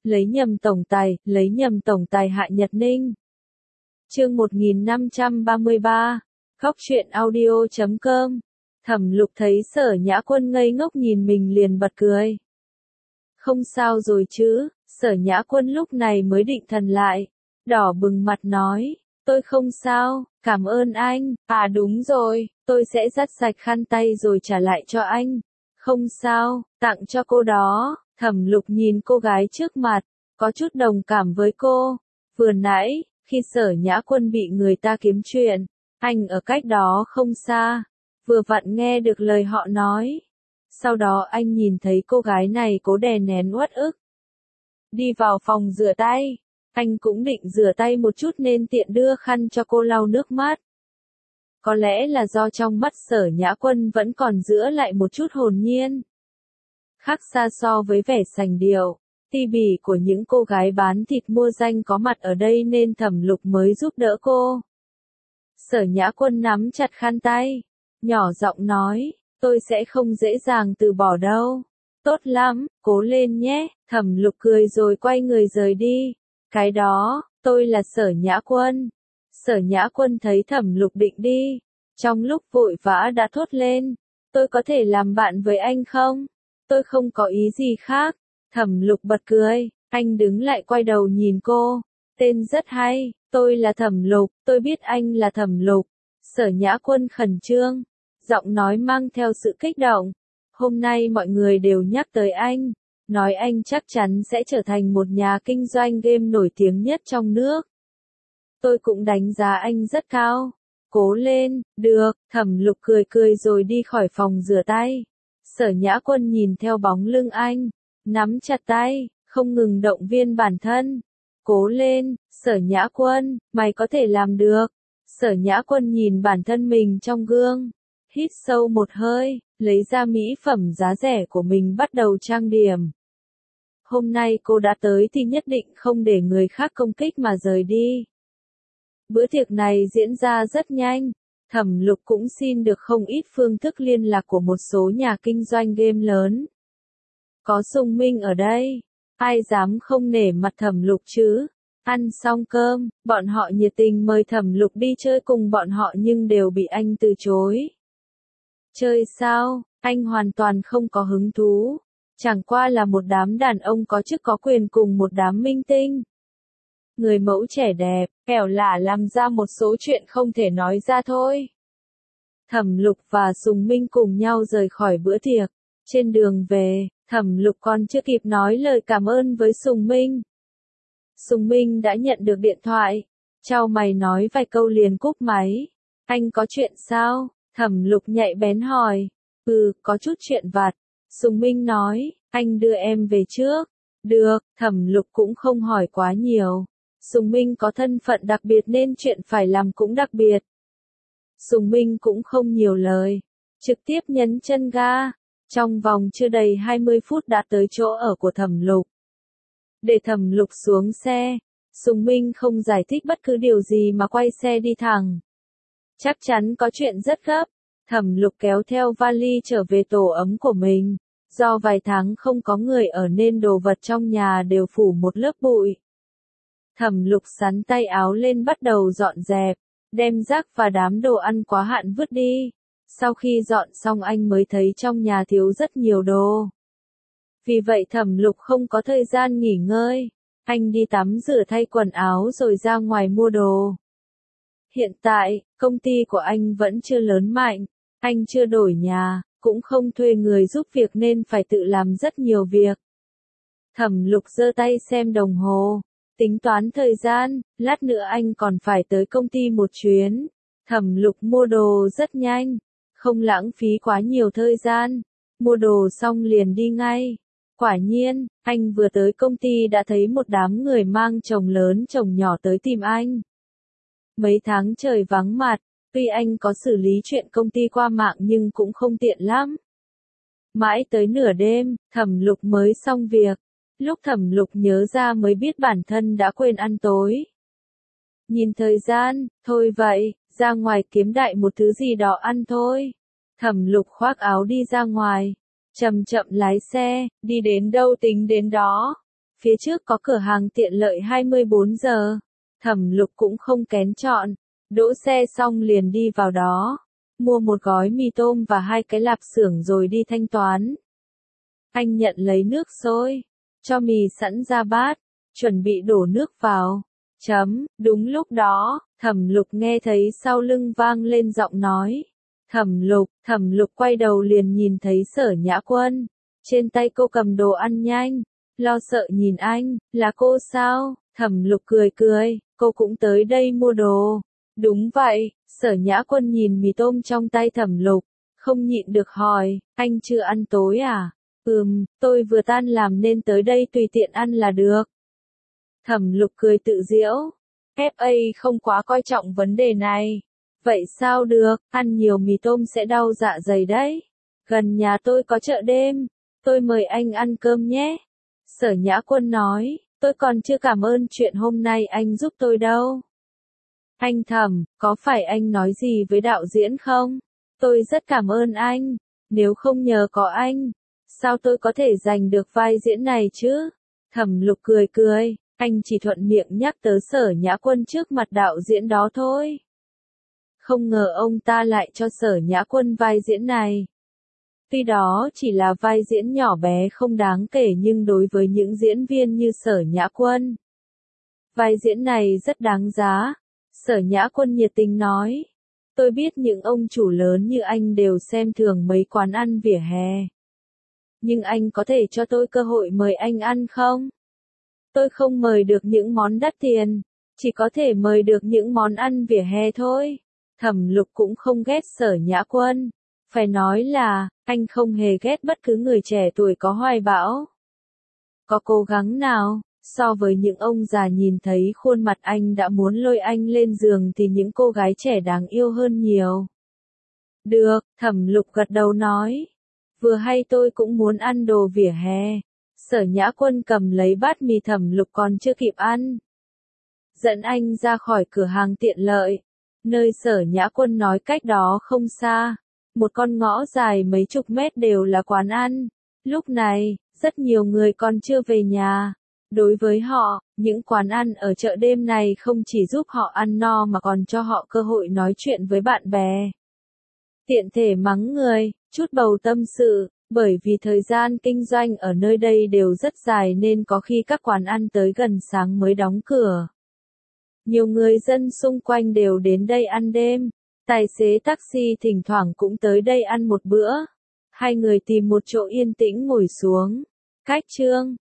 lấy nhầm tổng tài Hạ Nhật Ninh. Chương 1533, Khóc truyện audio.com. Thẩm Lục thấy Sở Nhã Quân ngây ngốc nhìn mình liền bật cười. Không sao rồi chứ? Sở Nhã Quân lúc này mới định thần lại, đỏ bừng mặt nói, tôi không sao, cảm ơn anh. À đúng rồi, tôi sẽ dắt sạch khăn tay rồi trả lại cho anh. Không sao, tặng cho cô đó. Thẩm Lục nhìn cô gái trước mặt, có chút đồng cảm với cô. Vừa nãy, khi Sở Nhã Quân bị người ta kiếm chuyện, anh ở cách đó không xa, vừa vặn nghe được lời họ nói. Sau đó anh nhìn thấy cô gái này cố đè nén uất ức. Đi vào phòng rửa tay, anh cũng định rửa tay một chút nên tiện đưa khăn cho cô lau nước mắt. Có lẽ là do trong mắt Sở Nhã Quân vẫn còn giữ lại một chút hồn nhiên. Khác xa so với vẻ sành điệu, ti bỉ của những cô gái bán thịt mua danh có mặt ở đây nên Thẩm Lục mới giúp đỡ cô. Sở Nhã Quân nắm chặt khăn tay, nhỏ giọng nói, tôi sẽ không dễ dàng từ bỏ đâu. Tốt lắm, cố lên nhé. Thẩm Lục cười rồi quay người rời đi. Cái đó, tôi là Sở Nhã Quân. Sở Nhã Quân thấy Thẩm Lục định đi, trong lúc vội vã đã thốt lên, tôi có thể làm bạn với anh không? Tôi không có ý gì khác. Thẩm Lục bật cười, anh đứng lại quay đầu nhìn cô. Tên rất hay, tôi là Thẩm Lục, tôi biết anh là Thẩm Lục. Sở Nhã Quân khẩn trương, giọng nói mang theo sự kích động. Hôm nay mọi người đều nhắc tới anh, nói anh chắc chắn sẽ trở thành một nhà kinh doanh game nổi tiếng nhất trong nước. Tôi cũng đánh giá anh rất cao. Cố lên, được. Thẩm Lục cười cười rồi đi khỏi phòng rửa tay. Sở Nhã Quân nhìn theo bóng lưng anh, nắm chặt tay, không ngừng động viên bản thân. Cố lên, Sở Nhã Quân, mày có thể làm được. Sở Nhã Quân nhìn bản thân mình trong gương, hít sâu một hơi, lấy ra mỹ phẩm giá rẻ của mình bắt đầu trang điểm. Hôm nay cô đã tới thì nhất định không để người khác công kích mà rời đi. Bữa tiệc này diễn ra rất nhanh, Thẩm Lục cũng xin được không ít phương thức liên lạc của một số nhà kinh doanh game lớn. Có Sùng Minh ở đây, ai dám không nể mặt Thẩm Lục chứ? Ăn xong cơm, bọn họ nhiệt tình mời Thẩm Lục đi chơi cùng bọn họ nhưng đều bị anh từ chối. Chơi sao? Anh hoàn toàn không có hứng thú. Chẳng qua là một đám đàn ông có chức có quyền cùng một đám minh tinh. Người mẫu trẻ đẹp, kẻo lả làm ra một số chuyện không thể nói ra thôi. Thẩm Lục và Sùng Minh cùng nhau rời khỏi bữa tiệc. Trên đường về, Thẩm Lục còn chưa kịp nói lời cảm ơn với Sùng Minh. Sùng Minh đã nhận được điện thoại, chau mày nói vài câu liền cúp máy. Anh có chuyện sao? Thẩm Lục nhạy bén hỏi. Có chút chuyện vặt. Sùng Minh nói, anh đưa em về trước. Được, Thẩm Lục cũng không hỏi quá nhiều. Sùng Minh có thân phận đặc biệt nên chuyện phải làm cũng đặc biệt. Sùng Minh cũng không nhiều lời, trực tiếp nhấn chân ga. Trong vòng chưa đầy 20 phút đã tới chỗ ở của Thẩm Lục. Để Thẩm Lục xuống xe, Sùng Minh không giải thích bất cứ điều gì mà quay xe đi thẳng. Chắc chắn có chuyện rất gấp. Thẩm Lục kéo theo vali trở về tổ ấm của mình. Do vài tháng không có người ở nên đồ vật trong nhà đều phủ một lớp bụi. Thẩm Lục xắn tay áo lên bắt đầu dọn dẹp, đem rác và đám đồ ăn quá hạn vứt đi. Sau khi dọn xong anh mới thấy trong nhà thiếu rất nhiều đồ. Vì vậy Thẩm Lục không có thời gian nghỉ ngơi. Anh đi tắm rửa thay quần áo rồi ra ngoài mua đồ. Hiện tại, công ty của anh vẫn chưa lớn mạnh. Anh chưa đổi nhà, cũng không thuê người giúp việc nên phải tự làm rất nhiều việc. Thẩm Lục giơ tay xem đồng hồ, tính toán thời gian, lát nữa anh còn phải tới công ty một chuyến. Thẩm Lục mua đồ rất nhanh, không lãng phí quá nhiều thời gian, mua đồ xong liền đi ngay. Quả nhiên, anh vừa tới công ty đã thấy một đám người mang chồng lớn chồng nhỏ tới tìm anh. Mấy tháng trời vắng mặt, tuy anh có xử lý chuyện công ty qua mạng nhưng cũng không tiện lắm. Mãi tới nửa đêm, Thẩm Lục mới xong việc. Lúc Thẩm Lục nhớ ra mới biết bản thân đã quên ăn tối. Nhìn thời gian, thôi vậy, ra ngoài kiếm đại một thứ gì đó ăn thôi. Thẩm Lục khoác áo đi ra ngoài, chậm chậm lái xe, đi đến đâu tính đến đó. Phía trước có cửa hàng tiện lợi 24 giờ. Thẩm Lục cũng không kén chọn. Đỗ xe xong liền đi vào đó. Mua một gói mì tôm và 2 cái lạp xưởng rồi đi thanh toán. Anh nhận lấy nước sôi. Cho mì sẵn ra bát. Chuẩn bị đổ nước vào. Đúng lúc đó, Thẩm Lục nghe thấy sau lưng vang lên giọng nói. Thẩm Lục quay đầu liền nhìn thấy Sở Nhã Quân. Trên tay cô cầm đồ ăn nhanh. Lo sợ nhìn anh, là cô sao? Thẩm Lục cười cười, cô cũng tới đây mua đồ. Đúng vậy, Sở Nhã Quân nhìn mì tôm trong tay Thẩm Lục, không nhịn được hỏi, anh chưa ăn tối à? Tôi vừa tan làm nên tới đây tùy tiện ăn là được. Thẩm Lục cười tự giễu, FA không quá coi trọng vấn đề này. Vậy sao được, ăn nhiều mì tôm sẽ đau dạ dày đấy. Gần nhà tôi có chợ đêm, tôi mời anh ăn cơm nhé. Sở Nhã Quân nói, tôi còn chưa cảm ơn chuyện hôm nay anh giúp tôi đâu. Anh Thẩm, có phải anh nói gì với đạo diễn không? Tôi rất cảm ơn anh, nếu không nhờ có anh, sao tôi có thể giành được vai diễn này chứ? Thẩm Lục cười cười, anh chỉ thuận miệng nhắc tới Sở Nhã Quân trước mặt đạo diễn đó thôi. Không ngờ ông ta lại cho Sở Nhã Quân vai diễn này. Tuy đó chỉ là vai diễn nhỏ bé không đáng kể nhưng đối với những diễn viên như Sở Nhã Quân, vai diễn này rất đáng giá. Sở Nhã Quân nhiệt tình nói, tôi biết những ông chủ lớn như anh đều xem thường mấy quán ăn vỉa hè. Nhưng anh có thể cho tôi cơ hội mời anh ăn không? Tôi không mời được những món đắt tiền, chỉ có thể mời được những món ăn vỉa hè thôi. Thẩm Lục cũng không ghét Sở Nhã Quân. Phải nói là, anh không hề ghét bất cứ người trẻ tuổi có hoài bão. Có cố gắng nào, so với những ông già nhìn thấy khuôn mặt anh đã muốn lôi anh lên giường thì những cô gái trẻ đáng yêu hơn nhiều. Được, Thẩm Lục gật đầu nói. Vừa hay tôi cũng muốn ăn đồ vỉa hè. Sở Nhã Quân cầm lấy bát mì Thẩm Lục còn chưa kịp ăn. Dẫn anh ra khỏi cửa hàng tiện lợi. Nơi Sở Nhã Quân nói cách đó không xa. Một con ngõ dài mấy chục mét đều là quán ăn. Lúc này, rất nhiều người còn chưa về nhà. Đối với họ, những quán ăn ở chợ đêm này không chỉ giúp họ ăn no mà còn cho họ cơ hội nói chuyện với bạn bè. Tiện thể mắng người, chút bầu tâm sự, bởi vì thời gian kinh doanh ở nơi đây đều rất dài nên có khi các quán ăn tới gần sáng mới đóng cửa. Nhiều người dân xung quanh đều đến đây ăn đêm. Tài xế taxi thỉnh thoảng cũng tới đây ăn một bữa. Hai người tìm một chỗ yên tĩnh ngồi xuống. Cách chương